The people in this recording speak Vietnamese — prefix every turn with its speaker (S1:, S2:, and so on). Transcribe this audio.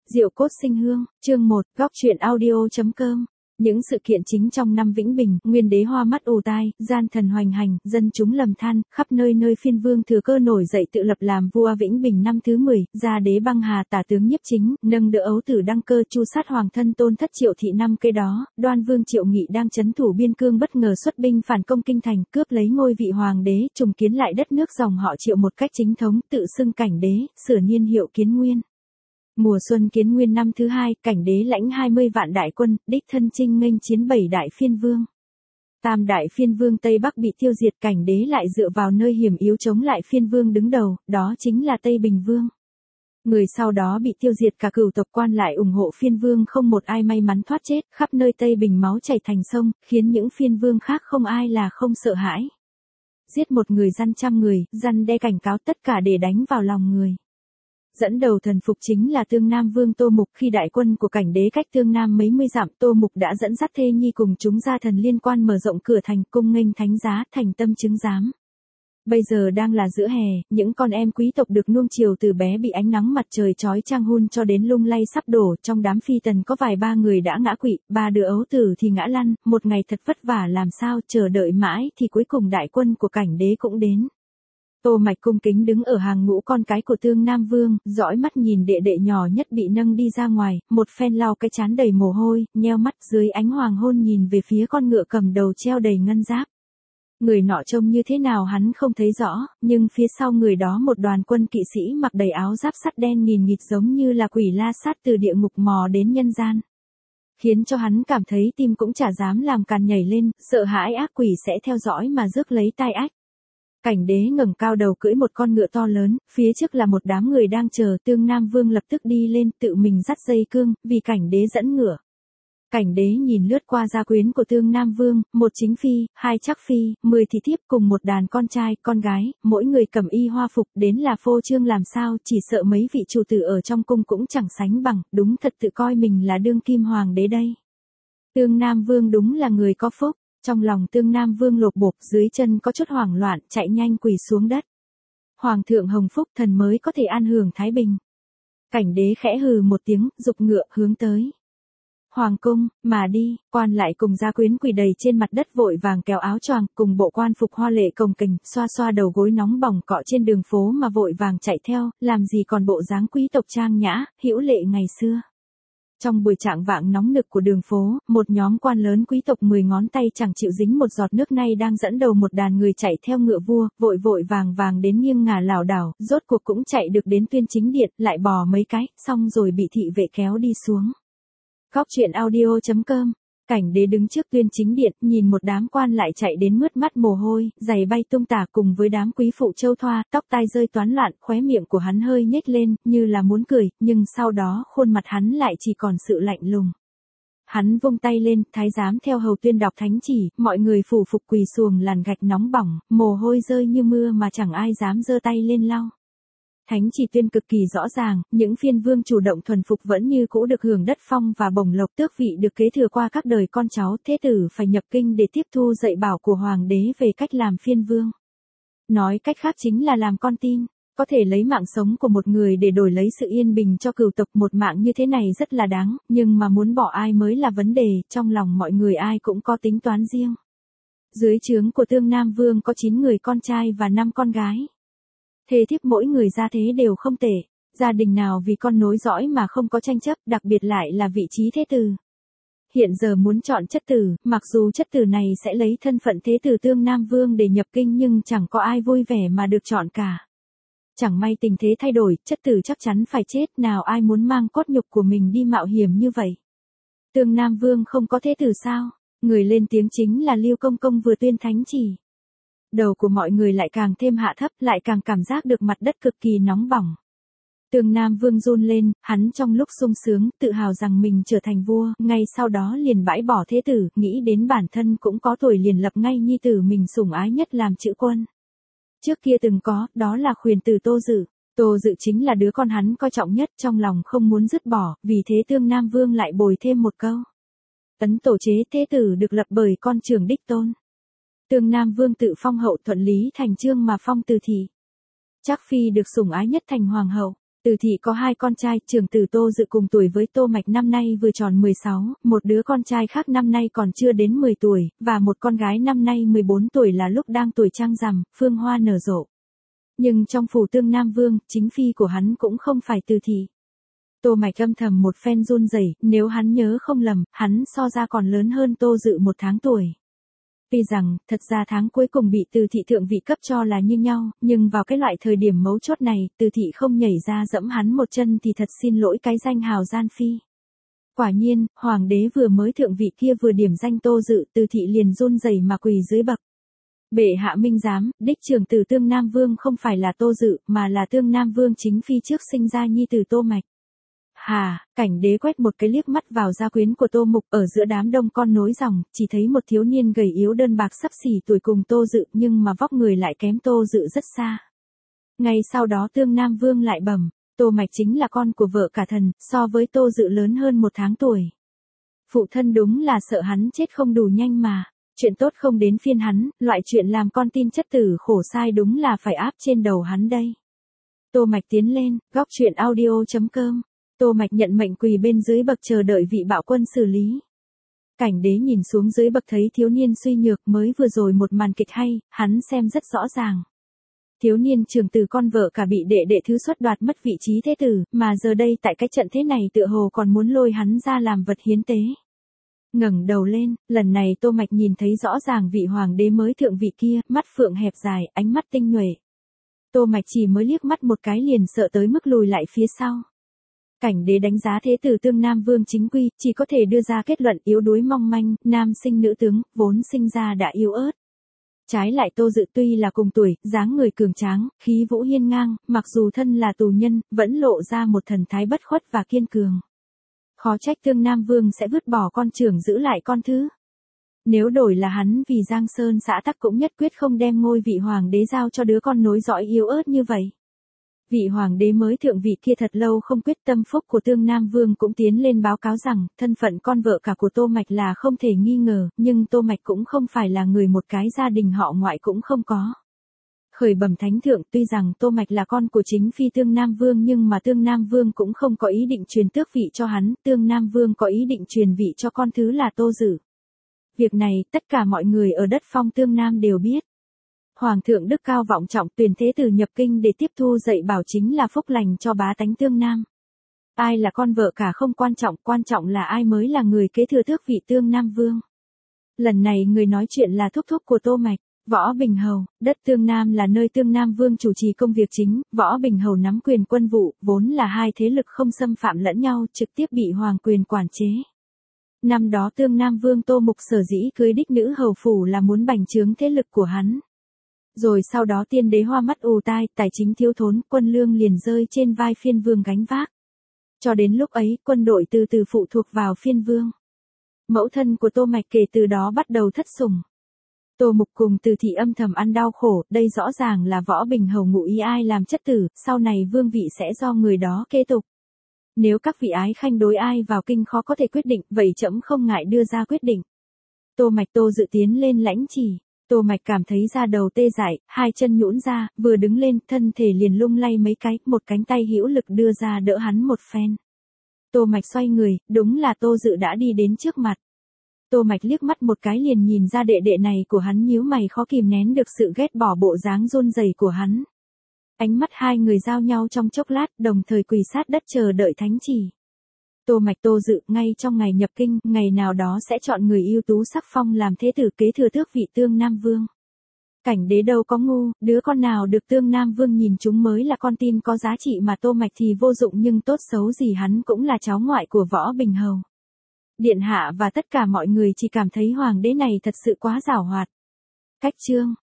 S1: Diệu cốt sinh hương, chương 1, góc truyện audio.com. Những sự kiện chính trong năm Vĩnh Bình, nguyên đế hoa mắt ù tai, gian thần hoành hành, dân chúng lầm than, khắp nơi nơi phiên vương thừa cơ nổi dậy tự lập làm vua. Vĩnh Bình năm thứ 10, gia đế băng hà tả tướng Nhiếp Chính, nâng đỡ ấu tử đăng cơ chu sát hoàng thân tôn thất Triệu thị. Năm cây đó, Đoan Vương Triệu Nghị đang trấn thủ biên cương bất ngờ xuất binh phản công kinh thành, cướp lấy ngôi vị hoàng đế, trùng kiến lại đất nước dòng họ Triệu một cách chính thống, tự xưng cảnh đế, sửa niên hiệu Kiến Nguyên. Mùa xuân Kiến Nguyên năm thứ 2, cảnh đế lãnh 20 vạn đại quân, đích thân chinh nghênh chiến 7 đại phiên vương. Tam đại phiên vương Tây Bắc bị tiêu diệt, cảnh đế lại dựa vào nơi hiểm yếu chống lại phiên vương đứng đầu, đó chính là Tây Bình Vương. Người sau đó bị tiêu diệt, cả cửu tộc quan lại ủng hộ phiên vương không một ai may mắn thoát chết, khắp nơi Tây Bình máu chảy thành sông, khiến những phiên vương khác không ai là không sợ hãi. Giết một người răn trăm người, răn đe cảnh cáo tất cả để đánh vào lòng người. Dẫn đầu thần phục chính là Tương Nam Vương Tô Mục. Khi đại quân của cảnh đế cách Tương Nam mấy mươi dặm, Tô Mục đã dẫn dắt thê nhi cùng chúng gia thần liên quan mở rộng cửa thành, cung nghênh thánh giá, thành tâm chứng giám. Bây giờ đang là giữa hè, những con em quý tộc được nuông chiều từ bé bị ánh nắng mặt trời chói chang hun cho đến lung lay sắp đổ. Trong đám phi tần có vài ba người đã ngã quỵ, ba đứa ấu tử thì ngã lăn. Một ngày thật vất vả làm sao, chờ đợi mãi thì cuối cùng đại quân của cảnh đế cũng đến. Tô Mạch cung kính đứng ở hàng ngũ con cái của Tương Nam Vương, dõi mắt nhìn đệ đệ nhỏ nhất bị nâng đi ra ngoài, một phen lau cái trán đầy mồ hôi, nheo mắt dưới ánh hoàng hôn nhìn về phía con ngựa cầm đầu treo đầy ngân giáp. Người nọ trông như thế nào hắn không thấy rõ, nhưng phía sau người đó một đoàn quân kỵ sĩ mặc đầy áo giáp sắt đen nghìn nghịt giống như là quỷ la sát từ địa ngục mò đến nhân gian. Khiến cho hắn cảm thấy tim cũng chả dám làm càn nhảy lên, sợ hãi ác quỷ sẽ theo dõi mà rước lấy tai ách. Cảnh đế ngẩng cao đầu cưỡi một con ngựa to lớn, phía trước là một đám người đang chờ. Tương Nam Vương lập tức đi lên, tự mình dắt dây cương, vì cảnh đế dẫn ngựa. Cảnh đế nhìn lướt qua gia quyến của Tương Nam Vương, một chính phi, hai trắc phi, 10 thị thiếp cùng một đàn con trai, con gái, mỗi người cầm y hoa phục, đến là phô trương làm sao, chỉ sợ mấy vị chủ tử ở trong cung cũng chẳng sánh bằng, đúng thật tự coi mình là đương kim hoàng đế đây. Tương Nam Vương đúng là người có phúc. Trong lòng Tương Nam Vương lột bột, dưới chân có chút hoảng loạn, chạy nhanh quỳ xuống đất. Hoàng thượng hồng phúc, thần mới có thể an hưởng thái bình. Cảnh đế khẽ hừ một tiếng, giục ngựa hướng tới hoàng cung, mà đi. Quan lại cùng gia quyến quỳ đầy trên mặt đất vội vàng kéo áo choàng, cùng bộ quan phục hoa lệ cồng kềnh, xoa xoa đầu gối nóng bỏng cọ trên đường phố mà vội vàng chạy theo, làm gì còn bộ dáng quý tộc trang nhã, hữu lệ ngày xưa. Trong buổi trạng vạng nóng nực của đường phố, một nhóm quan lớn quý tộc 10 ngón tay chẳng chịu dính một giọt nước nay đang dẫn đầu một đàn người chạy theo ngựa vua, vội vội vàng vàng đến nghiêng ngả lảo đảo, rốt cuộc cũng chạy được đến Tuyên Chính Điện, lại bò mấy cái, xong rồi bị thị vệ kéo đi xuống. Góc truyện audio.com. Cảnh đế đứng trước Tuyên Chính Điện, nhìn một đám quan lại chạy đến mướt mắt mồ hôi, giày bay tung tả cùng với đám quý phụ châu thoa, tóc tai rơi toán loạn, khóe miệng của hắn hơi nhếch lên, như là muốn cười, nhưng sau đó khuôn mặt hắn lại chỉ còn sự lạnh lùng. Hắn vung tay lên, thái giám theo hầu Tuyên đọc thánh chỉ, mọi người phủ phục quỳ xuồng làn gạch nóng bỏng, mồ hôi rơi như mưa mà chẳng ai dám giơ tay lên lau. Thánh chỉ tuyên cực kỳ rõ ràng, những phiên vương chủ động thuần phục vẫn như cũ được hưởng đất phong và bổng lộc, tước vị được kế thừa qua các đời con cháu, thế tử phải nhập kinh để tiếp thu dạy bảo của hoàng đế về cách làm phiên vương. Nói cách khác chính là làm con tin, có thể lấy mạng sống của một người để đổi lấy sự yên bình cho cửu tộc. Một mạng như thế này rất là đáng, nhưng mà muốn bỏ ai mới là vấn đề, trong lòng mọi người ai cũng có tính toán riêng. Dưới trướng của Tương Nam Vương có 9 người con trai và 5 con gái. Thê thiếp mỗi người gia thế đều không tệ, gia đình nào vì con nối dõi mà không có tranh chấp, đặc biệt lại là vị trí thế tử. Hiện giờ muốn chọn chất tử, mặc dù chất tử này sẽ lấy thân phận thế tử Tương Nam Vương để nhập kinh nhưng chẳng có ai vui vẻ mà được chọn cả. Chẳng may tình thế thay đổi, chất tử chắc chắn phải chết, nào ai muốn mang cốt nhục của mình đi mạo hiểm như vậy. Tương Nam Vương không có thế tử sao? Người lên tiếng chính là Lưu Công Công vừa tuyên thánh chỉ. Đầu của mọi người lại càng thêm hạ thấp, lại càng cảm giác được mặt đất cực kỳ nóng bỏng. Tương Nam Vương run lên, hắn trong lúc sung sướng, tự hào rằng mình trở thành vua, ngay sau đó liền bãi bỏ thế tử, nghĩ đến bản thân cũng có tuổi liền lập ngay nhi tử mình sủng ái nhất làm chữ quân. Trước kia từng có, đó là Khuyển tử Tô Dự. Tô Dự chính là đứa con hắn coi trọng nhất, trong lòng không muốn dứt bỏ, vì thế Tương Nam Vương lại bồi thêm một câu. Ấn tổ chế thế tử được lập bởi con trưởng đích tôn. Tương Nam Vương tự phong hậu, thuận lý thành chương mà phong từ thị. Trác phi được sủng ái nhất thành hoàng hậu. Từ thị có hai con trai, trưởng tử Tô Dự cùng tuổi với Tô Mạch năm nay vừa tròn 16, một đứa con trai khác năm nay còn chưa đến 10 tuổi, và một con gái năm nay 14 tuổi là lúc đang tuổi trăng rằm, phương hoa nở rộ. Nhưng trong phủ Tương Nam Vương, chính phi của hắn cũng không phải Từ thị. Tô Mạch âm thầm một phen run rẩy, nếu hắn nhớ không lầm, hắn so ra còn lớn hơn Tô Dự 1 tháng tuổi. Tuy rằng, thật ra tháng cuối cùng bị Từ thị thượng vị cấp cho là như nhau, nhưng vào cái loại thời điểm mấu chốt này, Từ thị không nhảy ra dẫm hắn một chân thì thật xin lỗi cái danh hào gian phi. Quả nhiên, hoàng đế vừa mới thượng vị kia vừa điểm danh Tô Dự, Từ thị liền run rẩy mà quỳ dưới bậc. Bệ hạ minh giám, đích trưởng tử Tương Nam Vương không phải là Tô Dự, mà là Tương Nam Vương chính phi trước sinh ra nhi tử Tô Mạch. Hà, cảnh đế quét một cái liếc mắt vào gia quyến của Tô Mục, ở giữa đám đông con nối dòng, chỉ thấy một thiếu niên gầy yếu đơn bạc xấp xỉ tuổi cùng Tô Dự, nhưng mà vóc người lại kém Tô Dự rất xa. Ngay sau đó Tương Nam Vương lại bẩm, Tô Mạch chính là con của vợ cả thần, so với Tô Dự lớn hơn 1 tháng tuổi. Phụ thân đúng là sợ hắn chết không đủ nhanh mà, chuyện tốt không đến phiên hắn, loại chuyện làm con tin chất tử khổ sai đúng là phải áp trên đầu hắn đây. Tô Mạch tiến lên, góc truyện audio.com. Tô Mạch nhận mệnh quỳ bên dưới bậc chờ đợi vị bạo quân xử lý. Cảnh đế nhìn xuống dưới bậc thấy thiếu niên suy nhược, mới vừa rồi một màn kịch hay, hắn xem rất rõ ràng. Thiếu niên trưởng tử con vợ cả bị đệ thứ xuất đoạt mất vị trí thế tử, mà giờ đây tại cái trận thế này tựa hồ còn muốn lôi hắn ra làm vật hiến tế. Ngẩng đầu lên, lần này Tô Mạch nhìn thấy rõ ràng vị hoàng đế mới thượng vị kia, mắt phượng hẹp dài, ánh mắt tinh nhuệ. Tô Mạch chỉ mới liếc mắt một cái liền sợ tới mức lùi lại phía sau. Cảnh đế đánh giá thế tử Tương Nam Vương chính quy, chỉ có thể đưa ra kết luận yếu đuối mong manh, nam sinh nữ tướng, vốn sinh ra đã yếu ớt. Trái lại Tô Dự tuy là cùng tuổi, dáng người cường tráng, khí vũ hiên ngang, mặc dù thân là tù nhân, vẫn lộ ra một thần thái bất khuất và kiên cường. Khó trách Tương Nam Vương sẽ vứt bỏ con trưởng giữ lại con thứ. Nếu đổi là hắn vì Giang Sơn xã tắc cũng nhất quyết không đem ngôi vị hoàng đế giao cho đứa con nối dõi yếu ớt như vậy. Vị hoàng đế mới thượng vị kia thật lâu không quyết tâm phúc của Tương Nam Vương cũng tiến lên báo cáo rằng, thân phận con vợ cả của Tô Mạch là không thể nghi ngờ, nhưng Tô Mạch cũng không phải là người một cái gia đình họ ngoại cũng không có. Khởi bẩm thánh thượng, tuy rằng Tô Mạch là con của chính phi Tương Nam Vương nhưng mà Tương Nam Vương cũng không có ý định truyền tước vị cho hắn, Tương Nam Vương có ý định truyền vị cho con thứ là Tô Dự. Việc này, tất cả mọi người ở đất phong Tương Nam đều biết. Hoàng thượng đức cao vọng trọng, tuyển thế tử nhập kinh để tiếp thu dạy bảo chính là phúc lành cho bá tánh Tương Nam. Ai là con vợ cả không quan trọng là ai mới là người kế thừa tước vị Tương Nam Vương. Lần này người nói chuyện là thúc thúc của Tô Mạch, Võ Bình Hầu. Đất Tương Nam là nơi Tương Nam Vương chủ trì công việc chính, Võ Bình Hầu nắm quyền quân vụ, vốn là hai thế lực không xâm phạm lẫn nhau, trực tiếp bị hoàng quyền quản chế. Năm đó Tương Nam Vương Tô Mục sở dĩ cưới đích nữ hầu phủ là muốn bành trướng thế lực của hắn. Rồi sau đó tiên đế hoa mắt ù tai, tài chính thiếu thốn, quân lương liền rơi trên vai phiên vương gánh vác. Cho đến lúc ấy, quân đội từ từ phụ thuộc vào phiên vương. Mẫu thân của Tô Mạch kể từ đó bắt đầu thất sủng. Tô Mục cùng Từ thị âm thầm ăn đau khổ, đây rõ ràng là Võ Bình Hầu ngụ ý ai làm chất tử, sau này vương vị sẽ do người đó kế tục. Nếu các vị ái khanh đối ai vào kinh khó có thể quyết định, vậy trẫm không ngại đưa ra quyết định. Tô Mạch Tô Dự tiến lên lãnh chỉ. Tô Mạch cảm thấy da đầu tê dại, hai chân nhũn ra, vừa đứng lên, thân thể liền lung lay mấy cái, một cánh tay hữu lực đưa ra đỡ hắn một phen. Tô Mạch xoay người, đúng là Tô Dự đã đi đến trước mặt. Tô Mạch liếc mắt một cái liền nhìn ra đệ đệ này của hắn nhíu mày khó kìm nén được sự ghét bỏ bộ dáng run rẩy của hắn. Ánh mắt hai người giao nhau trong chốc lát, đồng thời quỳ sát đất chờ đợi thánh chỉ. Tô Mạch Tô Dự ngay trong ngày nhập kinh, ngày nào đó sẽ chọn người ưu tú sắc phong làm thế tử kế thừa tước vị Tương Nam Vương. Cảnh đế đâu có ngu, đứa con nào được Tương Nam Vương nhìn chúng mới là con tin có giá trị mà Tô Mạch thì vô dụng, nhưng tốt xấu gì hắn cũng là cháu ngoại của Võ Bình Hầu. Điện hạ và tất cả mọi người chỉ cảm thấy hoàng đế này thật sự quá giảo hoạt. Cách chương